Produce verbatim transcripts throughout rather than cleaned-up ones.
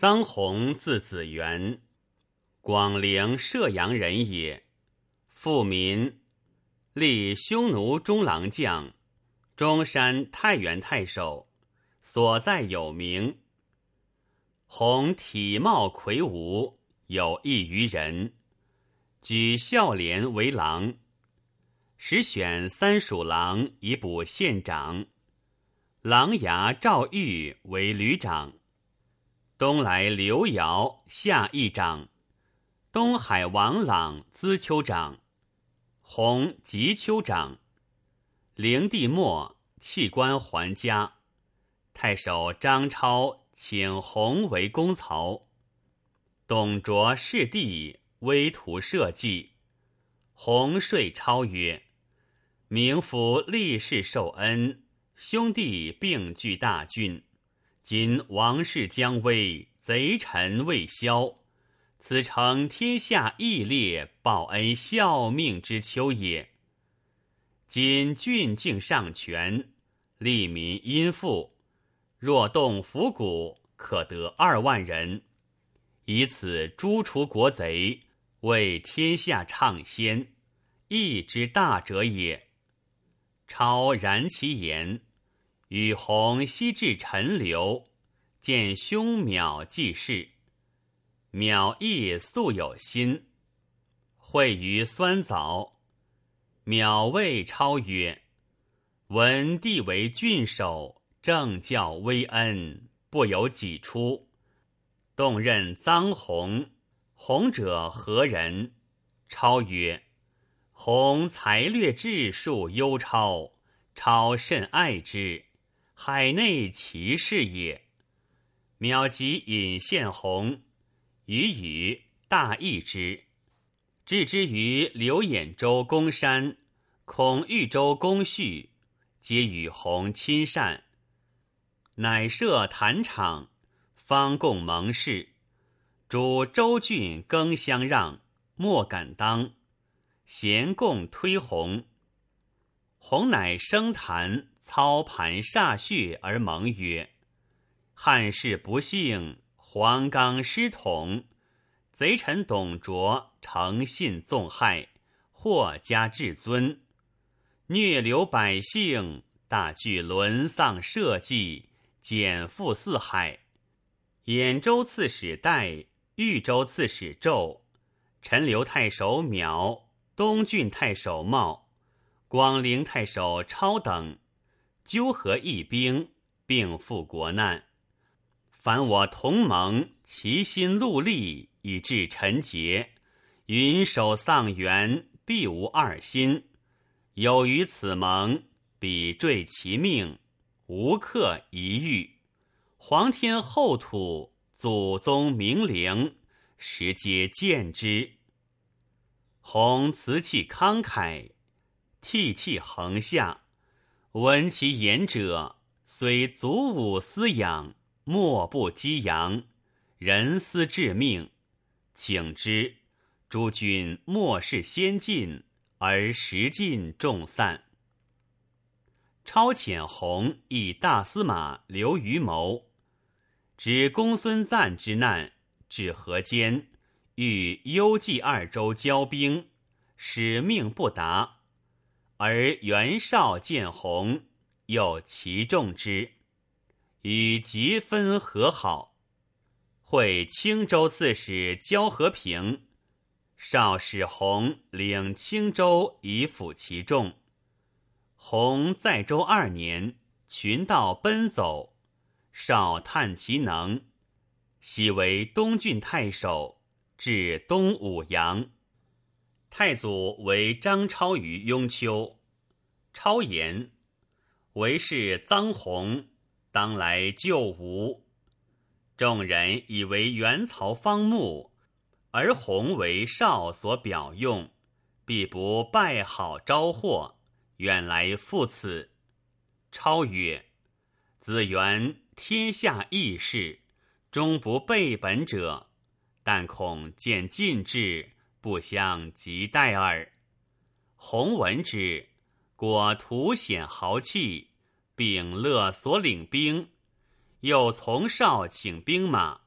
臧洪字子元，广陵射阳人也。父民，历匈奴中郎将，中山太原太守，所在有名。洪体貌魁梧，有异于人，举孝廉为郎，时选三属郎以补县长，琅琊赵玉为旅长，东来刘繇下议长，东海王朗资丘长，洪及丘长。灵帝末，弃官还家。太守张超请洪为公曹。董卓弑弟，威图社稷。洪说超曰：明夫立世受恩，兄弟并据大郡，今王室将危，贼臣未消，此诚天下义烈，报恩效命之秋也。今郡境尚全，利民殷富，若动府谷，可得二万人，以此诛除国贼，为天下倡先，义之大者也。超然其言，与洪西至陈留，见兄邈济事。邈亦素有心，会于酸枣。邈谓超曰：闻帝为郡守，政教威恩，不由己出，动任臧洪。洪者何人？超曰：洪才略智术优超，超甚爱之，海内奇士也。邈即引献洪，与语大义之，置之于刘兖州公山、孔豫州公序，皆与洪亲善，乃设坛场，方共盟誓。主州郡更相让，莫敢当，咸共推洪。洪乃升坛，操盘歃血而盟曰：汉室不幸，黄冈失统，贼臣董卓诚信纵害，祸加至尊，虐流百姓，大具沦丧社稷，减负四海。兖州刺史戴，豫州刺史纣，陈留太守邈，东郡太守茂，广陵太守超等，纠合义兵，并赴国难。凡我同盟，齐心戮力，以致陈节，云守丧元，必无二心。有于此盟，彼坠其命，无克一遇。皇天厚土，祖宗明灵，时皆见之。洪辞气慷慨，涕泣横下，闻其言者，虽祖武思养，莫不激扬，人思致命。请之，诸君莫视先进，而时进众散。超遣洪以大司马刘虞谋，指公孙瓒之难，至河间，欲幽冀二州交兵，使命不达。而袁绍见洪，又齐重之，与节分和好。会青州刺史焦和平，绍使洪领青州以抚其众。洪在州二年，群盗奔走，绍探其能，喜为东郡太守，至东武阳。太祖为张超于雍丘。超言：为是臧洪，当来救吴。众人以为元曹方木，而洪为绍所表用，必不拜好招祸，远来赴此。超曰：子元天下义士，终不背本者，但恐见进制，不相及待耳。洪闻之，果图显豪气，并乐所领兵，又从绍请兵马，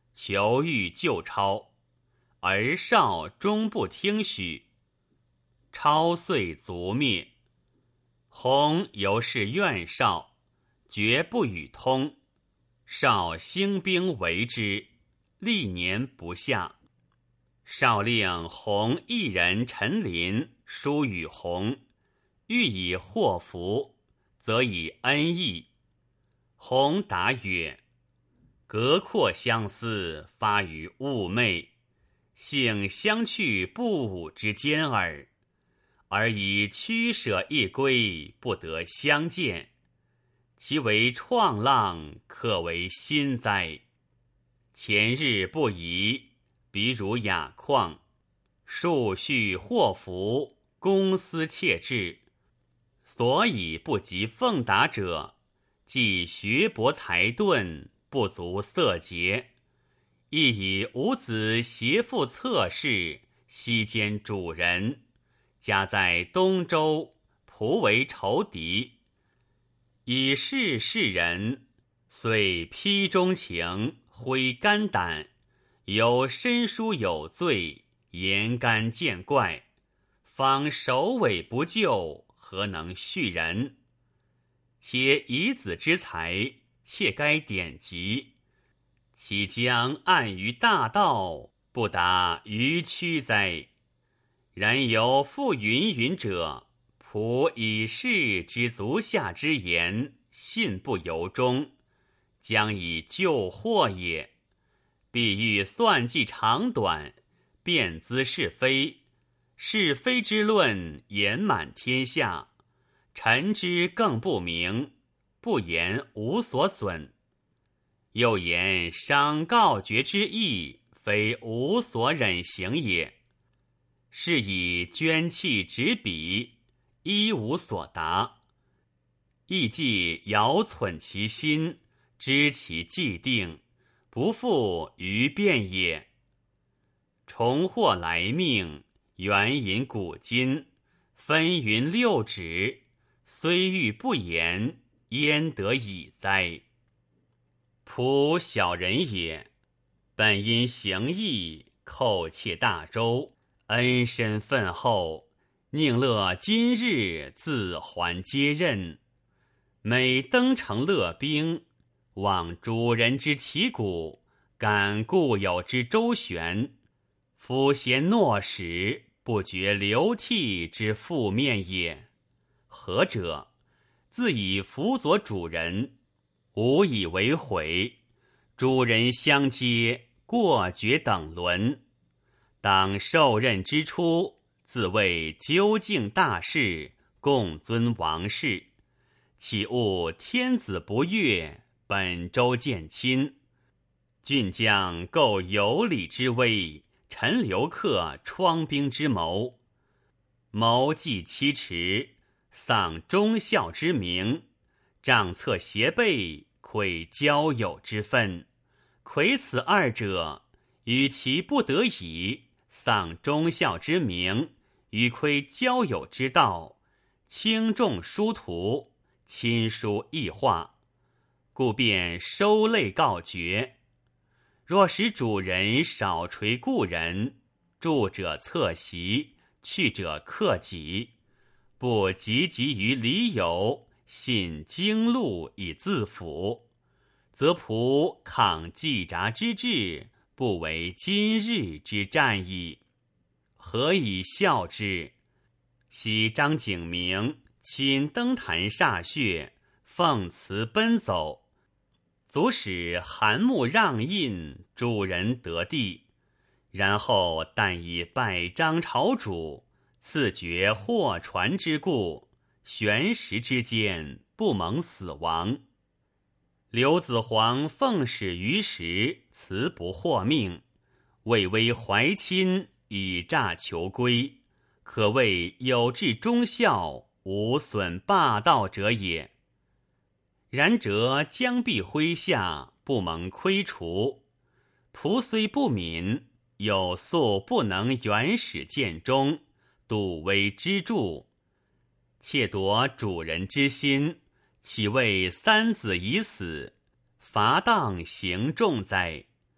求欲就抄，而少终不听许。超遂卒灭。弘由是怨少，绝不与通。少兴兵围之，历年不下。少令弘一人陈琳书与弘，欲以祸福，则以恩义。弘答曰：隔阔相思，发于寤寐，幸相去不武之间耳。而以驱舍一归，不得相见，其为创浪，可为心哉。前日不疑，比如雅况，数序祸福，公私切至，所以不及奉达者，既学博才顿，不足色节，亦以五子携父侧室，西兼主人，家在东周，仆为仇敌。以是世人，遂披忠情，挥肝胆，有身书有罪，言干见怪，方首尾不救，何能恤人？且以子之才，窃该典籍，岂将暗于大道，不达于曲哉？然由复云云者，仆以士之足下之言，信不由衷，将以救祸也。必欲算计长短，辨资是非，是非之论言满天下，臣之更不明，不言无所损。又言伤告绝之意，非无所忍行也。是以捐弃执笔，一无所达，亦既遥忖其心，知其既定，不复于变也。重获来命，援引古今，分云六指，虽欲不言，焉得已哉？仆小人也，本因行义，叩窃大周，恩深愤厚，宁乐今日自还接任。每登城乐兵，望主人之旗鼓，感故友之周旋，夫贤诺使，不觉流涕之负面也。何者？自以辅佐主人，无以为悔，主人相接，过绝等伦。当受任之初，自谓究竟大事，共尊王室，岂悟天子不悦，本州见亲。郡将构有礼之威，陈留客疮兵之谋，谋计欺迟，丧忠孝之名，杖策胁背，愧交友之分。魁此二者，与其不得已，丧忠孝之名，与亏交友之道，轻重殊途，亲疏异化，故便收类告绝。若使主人少垂故人，住者侧席，去者克己，不汲汲于离友，信经路以自辅，则仆抗季札之志，不为今日之战矣。何以笑之？昔张景明亲登坛歃血，奉辞奔走，足使韩穆让印，主人得地。然后但以拜张朝主，赐爵祸传之故，悬石之间，不蒙死亡。刘子皇奉使于时，辞不获命，畏危怀亲，以诈求归，可谓有志忠孝，无损霸道者也。然则将必麾下，不蒙窥除，仆虽不敏，有素不能原始见忠，笃威之助，窃夺主人之心，岂为三子已死，罚当刑重哉？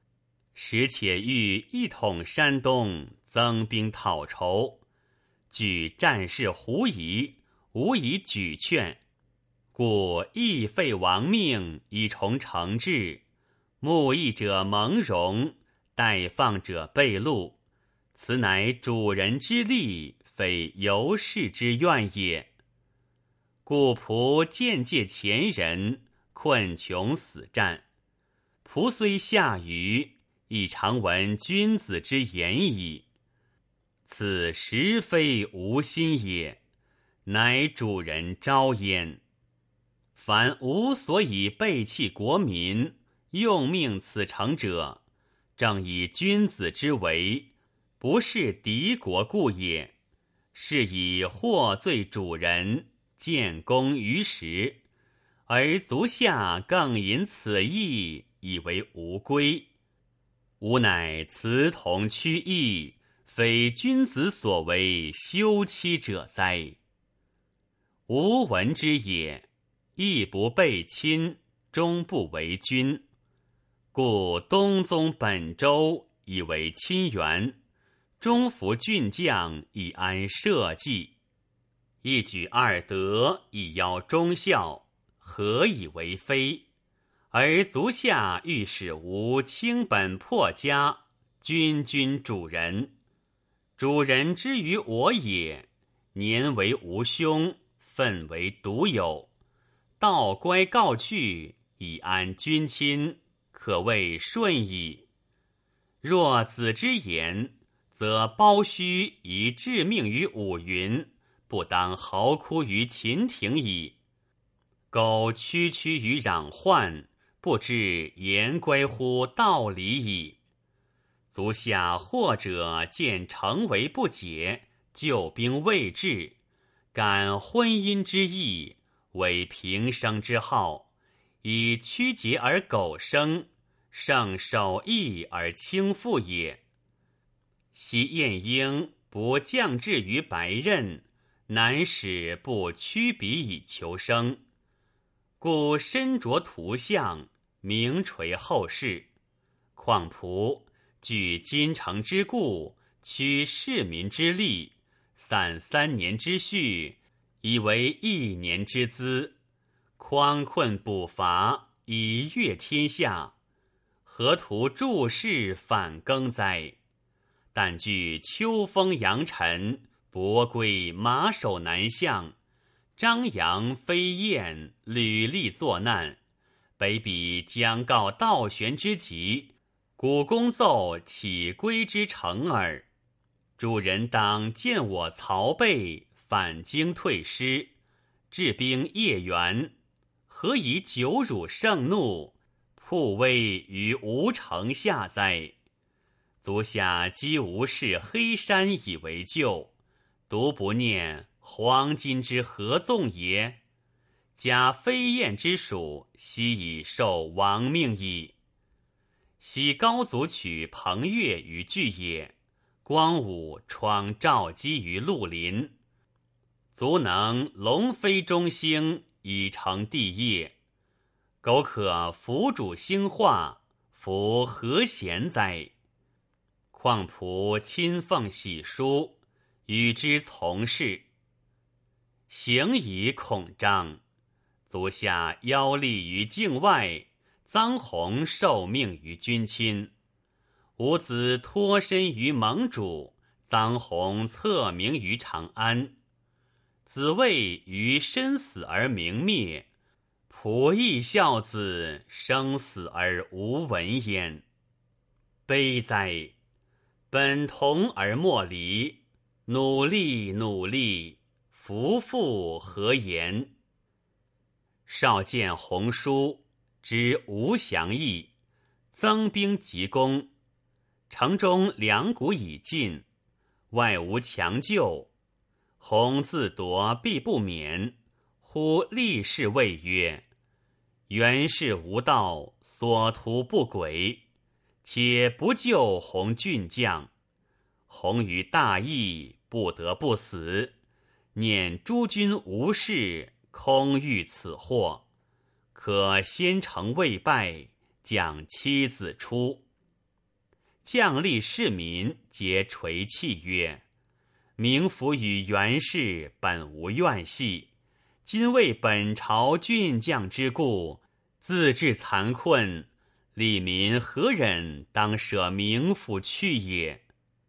时且欲一统山东，增兵讨仇，据战事狐疑，无以举劝，故亦废亡命，以重惩治。慕义者蒙容，待放者被戮，此乃主人之利，非由是之愿也。故仆见借前人，困穷死战。仆虽下愚，亦常闻君子之言矣。此实非无心也，乃主人招焉。凡无所以背弃国民，用命此诚者，正以君子之为，不是敌国故也。是以获罪主人，建功于时，而足下更引此意，以为无归。吾乃辞同屈义，非君子所为休戚者哉？吾闻之也，义不备亲，终不为君。故东宗本州以为亲缘，中服郡将以安社稷。一举二得，以邀忠孝，何以为非？而足下欲使吾倾本破家，君君主人。主人之于我也，年为吾兄，分为独有。道乖告去，以安君亲，可谓顺矣。若子之言，则包胥以致命于五云，不当嚎哭于秦庭矣。苟区区于攘患，不知言乖乎道理矣。足下或者见成为不解，救兵未至，感婚姻之意，为平生之好，以曲节而苟生，胜守义而轻负也。昔晏婴不降志于白刃，南使不屈笔以求生，故身着图像，名垂后世。况仆据京城之故，屈市民之力，散三年之序，以为一年之资，匡困补伐，以悦天下，何图注释反更哉？但据秋风扬尘，伯归马首南向，张扬飞燕，屡立作难，北比将告道玄之急，古公奏起归之诚耳。主人当见我曹备反京退师，治兵业援，何以久辱盛怒，曝威于吴城下哉？足下积无视黑山以为救，独不念黄金之合纵也。假飞燕之属，悉以受亡命矣。昔高祖取彭越于巨野，光武创赵姬于陆林，足能龙飞中兴，以成帝业。苟可辅主兴化，夫何贤哉？况仆亲奉玺书，与之从事，行以恐张。足下邀立于境外，臧洪受命于君亲。吾子脱身于盟主，臧洪册名于长安。子谓于身死而名灭，仆亦孝子，生死而无闻焉。悲哉！本同而莫离，努力努力，夫妇何言？少见鸿书，知吴降邑，增兵急攻，城中粮谷已尽，外无强救。鸿自夺必不免，忽立誓谓曰：袁氏无道，所图不轨，且不救鸿郡将。鸿于大义，不得不死。念诸君无事，空遇此祸，可先城未败，将妻子出。 将吏士民皆垂泣曰：明府与袁氏本无怨隙，今为本朝俊将之故，自致残困，吏民何忍当舍明府去也？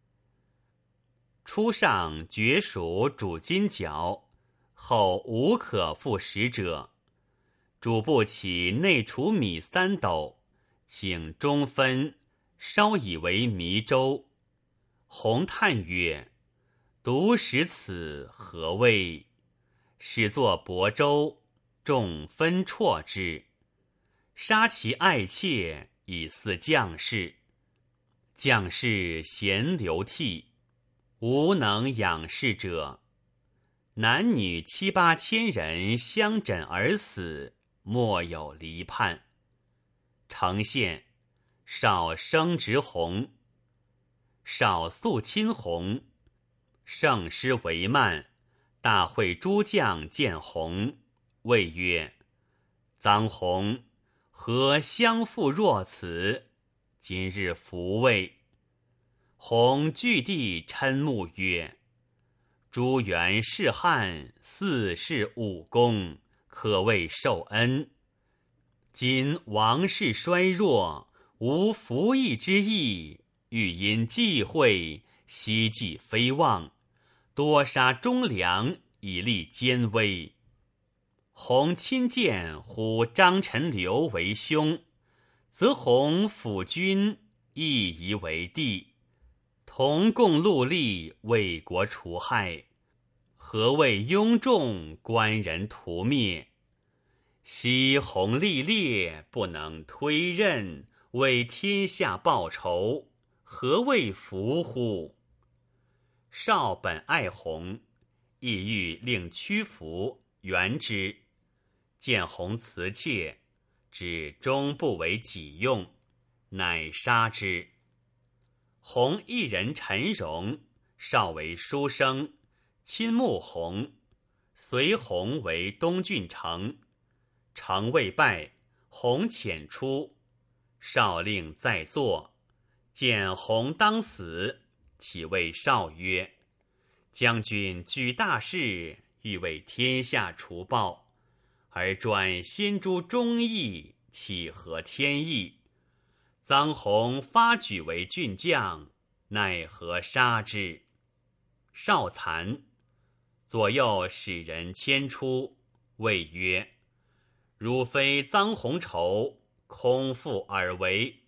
初上爵属主金角，后无可复食者。主部起内储米三斗，请中分，稍以为糜粥。洪叹曰：独食此何谓？始作薄粥，众分辍之。杀其爱妾，以祀将士。将士咸流涕，无能养士者。男女七八千人相枕而死，莫有离叛。承县少生殖弘，少肃亲弘。圣师为慢，大会诸将见弘，谓曰：臧弘何相负若此？今日弗位。弘据地嗔目曰：朱元弑汉，四世武功，可谓受恩。今王室衰弱，无服役之意，欲因忌讳，希冀非望，多杀忠良，以立奸威。弘亲见呼张陈留为兄，则弘辅君，亦宜为弟，同共戮力，为国除害。何谓庸众，官人屠灭？昔弘历烈，不能推任，为天下报仇，何谓服乎？少本爱弘，意欲令屈服，援之。见弘辞妾，只终不为己用，乃杀之。弘一人陈荣，少为书生，亲慕弘，随弘为东郡丞。丞未拜，弘遣出，少令在坐，见弘当死，启谓少曰：将军举大事，欲为天下除暴，而转先诛忠义，岂合天意？臧弘发举为郡将，奈何杀之？少惭，左右使人牵出，谓曰：汝非臧弘仇，空复尔为。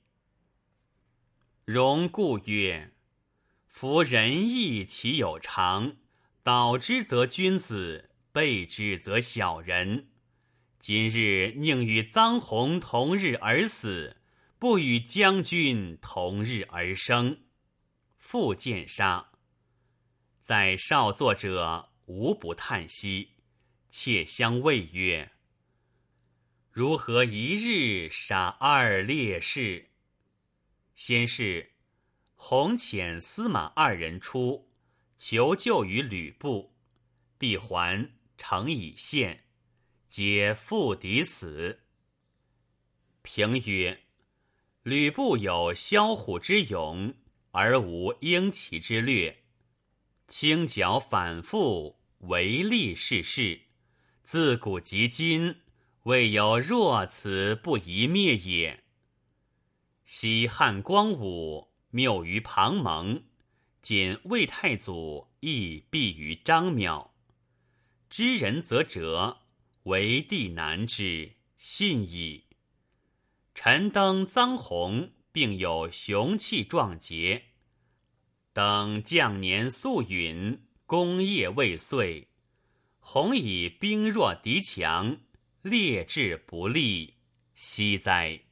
荣故曰：夫仁义其有常，导之则君子，背之则小人。今日宁与臧弘同日而死，不与将军同日而生，复见杀。在少作者无不叹息，窃相谓曰：如何一日杀二烈士？先是弘遣司马二人出，求救于吕布，必还，诚以献，皆负敌死。评曰：吕布有枭虎之勇，而无鹰骑之略，轻脚反复，唯利是事，自古及今，未有若此不宜灭也。昔汉光武谬于庞蒙，仅魏太祖亦避于张邈。知人则折，为帝难之，信矣。陈登、臧弘并有雄气壮节，等将年素允，功业未遂。弘以兵弱敌强，劣质不利，惜哉！